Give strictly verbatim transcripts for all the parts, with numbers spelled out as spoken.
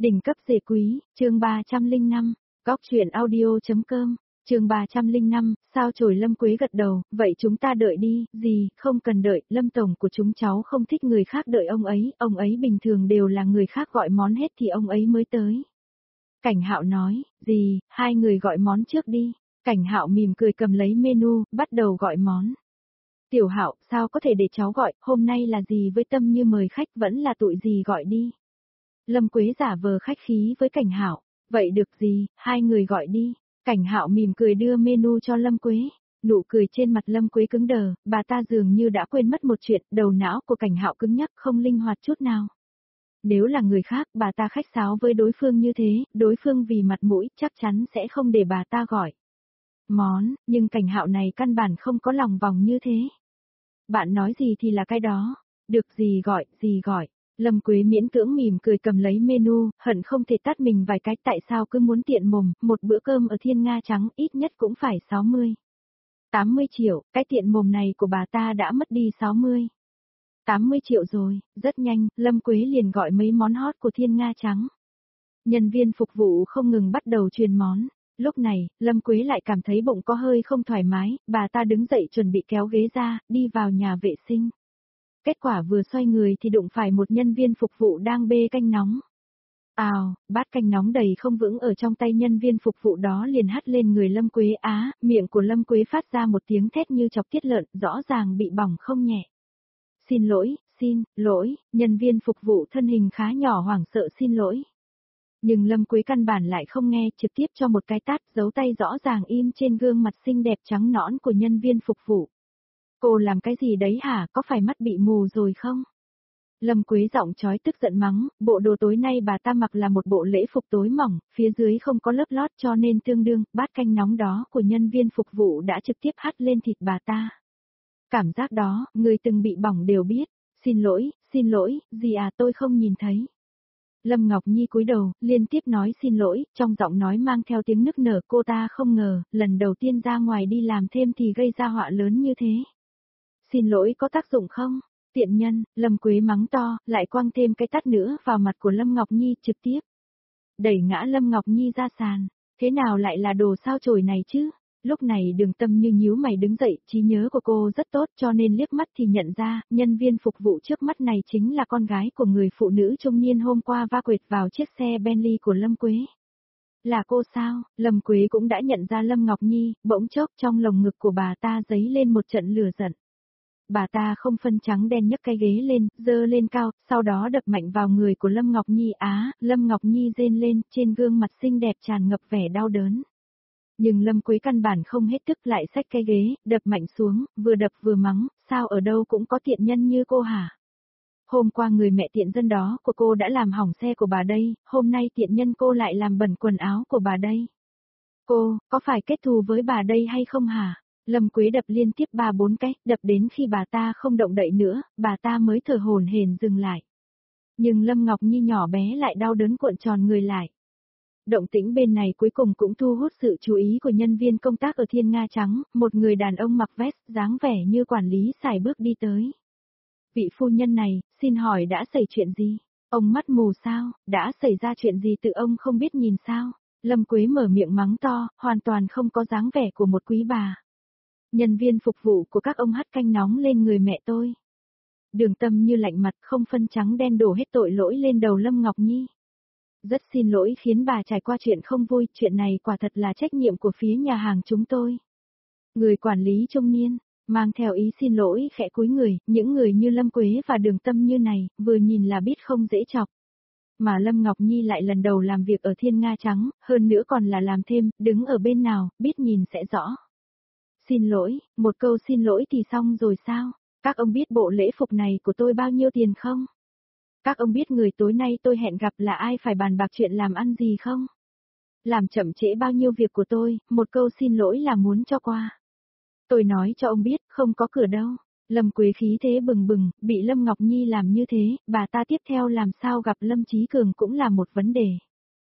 Đỉnh cấp dề quý, chương ba trăm lẻ năm, góc truyện audio.com, chương ba trăm lẻ năm, sao chổi Lâm Quế gật đầu, vậy chúng ta đợi đi, gì, không cần đợi, Lâm Tổng của chúng cháu không thích người khác đợi ông ấy, ông ấy bình thường đều là người khác gọi món hết thì ông ấy mới tới. Cảnh Hạo nói, gì, hai người gọi món trước đi, Cảnh Hạo mỉm cười cầm lấy menu, bắt đầu gọi món. Tiểu Hạo, sao có thể để cháu gọi, hôm nay là gì với tâm như mời khách vẫn là tụi gì gọi đi. Lâm Quế giả vờ khách khí với Cảnh Hạo, vậy được gì, hai người gọi đi. Cảnh Hạo mỉm cười đưa menu cho Lâm Quế, nụ cười trên mặt Lâm Quế cứng đờ, bà ta dường như đã quên mất một chuyện, đầu não của Cảnh Hạo cứng nhắc không linh hoạt chút nào. Nếu là người khác, bà ta khách sáo với đối phương như thế, đối phương vì mặt mũi chắc chắn sẽ không để bà ta gọi món, nhưng Cảnh Hạo này căn bản không có lòng vòng như thế. Bạn nói gì thì là cái đó, được gì gọi, gì gọi. Lâm Quế miễn cưỡng mỉm cười cầm lấy menu, hận không thể tát mình vài cái, tại sao cứ muốn tiện mồm, một bữa cơm ở Thiên Nga Trắng ít nhất cũng phải sáu mươi. tám mươi triệu, cái tiện mồm này của bà ta đã mất đi sáu mươi. tám mươi triệu rồi, rất nhanh, Lâm Quế liền gọi mấy món hot của Thiên Nga Trắng. Nhân viên phục vụ không ngừng bắt đầu truyền món. Lúc này, Lâm Quế lại cảm thấy bụng có hơi không thoải mái, bà ta đứng dậy chuẩn bị kéo ghế ra, đi vào nhà vệ sinh. Kết quả vừa xoay người thì đụng phải một nhân viên phục vụ đang bê canh nóng. Ào, bát canh nóng đầy không vững ở trong tay nhân viên phục vụ đó liền hắt lên người Lâm Quế á, miệng của Lâm Quế phát ra một tiếng thét như chọc tiết lợn, rõ ràng bị bỏng không nhẹ. Xin lỗi, xin, lỗi, nhân viên phục vụ thân hình khá nhỏ hoảng sợ xin lỗi. Nhưng Lâm Quế căn bản lại không nghe, trực tiếp cho một cái tát, dấu tay rõ ràng im trên gương mặt xinh đẹp trắng nõn của nhân viên phục vụ. Cô làm cái gì đấy hả, có phải mắt bị mù rồi không? Lâm Quế giọng chói tức giận mắng, bộ đồ tối nay bà ta mặc là một bộ lễ phục tối mỏng, phía dưới không có lớp lót cho nên tương đương, bát canh nóng đó của nhân viên phục vụ đã trực tiếp hắt lên thịt bà ta. Cảm giác đó, người từng bị bỏng đều biết, xin lỗi, xin lỗi, gì à tôi không nhìn thấy. Lâm Ngọc Nhi cúi đầu, liên tiếp nói xin lỗi, trong giọng nói mang theo tiếng nức nở, cô ta không ngờ, lần đầu tiên ra ngoài đi làm thêm thì gây ra họa lớn như thế. Xin lỗi có tác dụng không? Tiện nhân, Lâm Quế mắng to, lại quăng thêm cái tát nữa vào mặt của Lâm Ngọc Nhi trực tiếp. Đẩy ngã Lâm Ngọc Nhi ra sàn, thế nào lại là đồ sao chổi này chứ? Lúc này Đường Tâm như nhíu mày đứng dậy, trí nhớ của cô rất tốt cho nên liếc mắt thì nhận ra, nhân viên phục vụ trước mắt này chính là con gái của người phụ nữ trung niên hôm qua va quệt vào chiếc xe Bentley của Lâm Quế. Là cô sao? Lâm Quế cũng đã nhận ra Lâm Ngọc Nhi, bỗng chốc trong lồng ngực của bà ta dấy lên một trận lửa giận. Bà ta không phân trắng đen nhấc cái ghế lên, dơ lên cao, sau đó đập mạnh vào người của Lâm Ngọc Nhi á, Lâm Ngọc Nhi rên lên, trên gương mặt xinh đẹp tràn ngập vẻ đau đớn. Nhưng Lâm Quế căn bản không hết tức lại xách cái ghế, đập mạnh xuống, vừa đập vừa mắng, sao ở đâu cũng có tiện nhân như cô hả? Hôm qua người mẹ tiện dân đó của cô đã làm hỏng xe của bà đây, hôm nay tiện nhân cô lại làm bẩn quần áo của bà đây. Cô, có phải kết thù với bà đây hay không hả? Lâm Quế đập liên tiếp ba bốn cái, đập đến khi bà ta không động đậy nữa, bà ta mới thở hổn hển dừng lại. Nhưng Lâm Ngọc Nhi nhỏ bé lại đau đớn cuộn tròn người lại. Động tĩnh bên này cuối cùng cũng thu hút sự chú ý của nhân viên công tác ở Thiên Nga Trắng, một người đàn ông mặc vest, dáng vẻ như quản lý sải bước đi tới. Vị phu nhân này, xin hỏi đã xảy chuyện gì? Ông mắt mù sao, đã xảy ra chuyện gì tự ông không biết nhìn sao? Lâm Quế mở miệng mắng to, hoàn toàn không có dáng vẻ của một quý bà. Nhân viên phục vụ của các ông hắt canh nóng lên người mẹ tôi. Đường Tâm như lạnh mặt không phân trắng đen đổ hết tội lỗi lên đầu Lâm Ngọc Nhi. Rất xin lỗi khiến bà trải qua chuyện không vui, chuyện này quả thật là trách nhiệm của phía nhà hàng chúng tôi. Người quản lý trung niên, mang theo ý xin lỗi khẽ cúi người, những người như Lâm Quế và Đường Tâm như này, vừa nhìn là biết không dễ chọc. Mà Lâm Ngọc Nhi lại lần đầu làm việc ở Thiên Nga Trắng, hơn nữa còn là làm thêm, đứng ở bên nào, biết nhìn sẽ rõ. Xin lỗi, một câu xin lỗi thì xong rồi sao? Các ông biết bộ lễ phục này của tôi bao nhiêu tiền không? Các ông biết người tối nay tôi hẹn gặp là ai phải bàn bạc chuyện làm ăn gì không? Làm chậm trễ bao nhiêu việc của tôi, một câu xin lỗi là muốn cho qua. Tôi nói cho ông biết, không có cửa đâu. Lâm Quế khí thế bừng bừng, bị Lâm Ngọc Nhi làm như thế, bà ta tiếp theo làm sao gặp Lâm Chí Cường cũng là một vấn đề.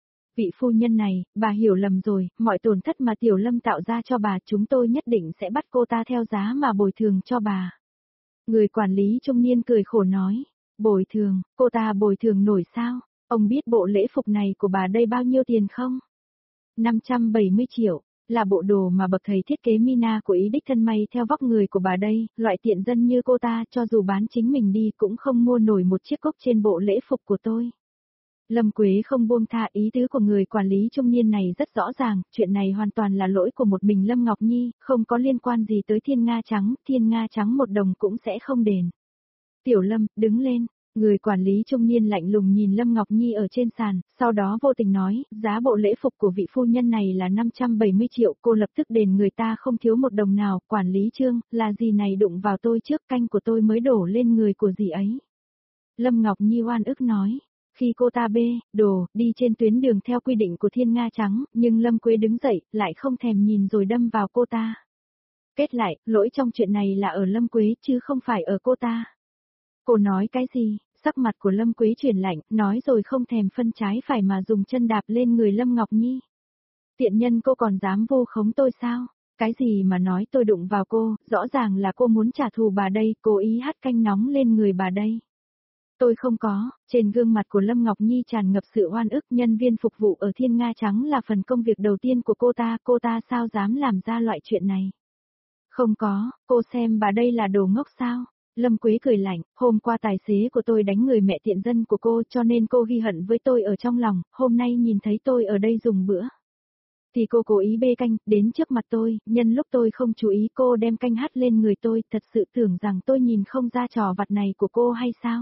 Vị phu nhân này, bà hiểu lầm rồi, mọi tổn thất mà Tiểu Lâm tạo ra cho bà chúng tôi nhất định sẽ bắt cô ta theo giá mà bồi thường cho bà. Người quản lý trung niên cười khổ nói, bồi thường, cô ta bồi thường nổi sao? Ông biết bộ lễ phục này của bà đây bao nhiêu tiền không? năm trăm bảy mươi triệu, là bộ đồ mà bậc thầy thiết kế Mina của ý đích thân may theo vóc người của bà đây, loại tiện dân như cô ta cho dù bán chính mình đi cũng không mua nổi một chiếc cốc trên bộ lễ phục của tôi. Lâm Quế không buông tha, ý tứ của người quản lý trung niên này rất rõ ràng, chuyện này hoàn toàn là lỗi của một mình Lâm Ngọc Nhi, không có liên quan gì tới Thiên Nga Trắng, Thiên Nga Trắng một đồng cũng sẽ không đền. Tiểu Lâm, đứng lên. Người quản lý trung niên lạnh lùng nhìn Lâm Ngọc Nhi ở trên sàn, sau đó vô tình nói, giá bộ lễ phục của vị phu nhân này là năm trăm bảy mươi triệu, cô lập tức đền người ta không thiếu một đồng nào, quản lý Trương, là gì này đụng vào tôi trước, canh của tôi mới đổ lên người của dì ấy. Lâm Ngọc Nhi oan ức nói, khi cô ta bê, đồ, đi trên tuyến đường theo quy định của Thiên Nga Trắng, nhưng Lâm Quế đứng dậy, lại không thèm nhìn rồi đâm vào cô ta. Kết lại, lỗi trong chuyện này là ở Lâm Quế chứ không phải ở cô ta. Cô nói cái gì? Sắc mặt của Lâm Quế chuyển lạnh, nói rồi không thèm phân trái phải mà dùng chân đạp lên người Lâm Ngọc Nhi. Tiện nhân, cô còn dám vu khống tôi sao? Cái gì mà nói tôi đụng vào cô, rõ ràng là cô muốn trả thù bà đây, cố ý hắt canh nóng lên người bà đây. Tôi không có, trên gương mặt của Lâm Ngọc Nhi tràn ngập sự oan ức, nhân viên phục vụ ở Thiên Nga Trắng là phần công việc đầu tiên của cô ta, cô ta sao dám làm ra loại chuyện này? Không có, cô xem bà đây là đồ ngốc sao? Lâm Quế cười lạnh, hôm qua tài xế của tôi đánh người mẹ tiện dân của cô cho nên cô ghi hận với tôi ở trong lòng, hôm nay nhìn thấy tôi ở đây dùng bữa. Thì cô cố ý bê canh, đến trước mặt tôi, nhân lúc tôi không chú ý cô đem canh hắt lên người tôi, thật sự tưởng rằng tôi nhìn không ra trò vặt này của cô hay sao?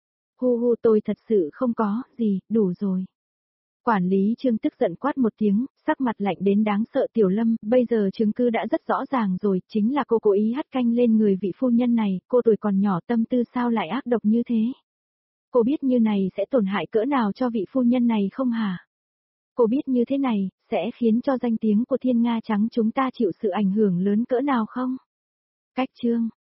Hu hu, tôi thật sự không có, gì, đủ rồi. Quản lý Trương tức giận quát một tiếng, sắc mặt lạnh đến đáng sợ. Tiểu Lâm, bây giờ chứng cứ đã rất rõ ràng rồi, chính là cô cố ý hắt canh lên người vị phu nhân này, cô tuổi còn nhỏ tâm tư sao lại ác độc như thế? Cô biết như này sẽ tổn hại cỡ nào cho vị phu nhân này không hả? Cô biết như thế này, sẽ khiến cho danh tiếng của Thiên Nga Trắng chúng ta chịu sự ảnh hưởng lớn cỡ nào không? Cách Trương,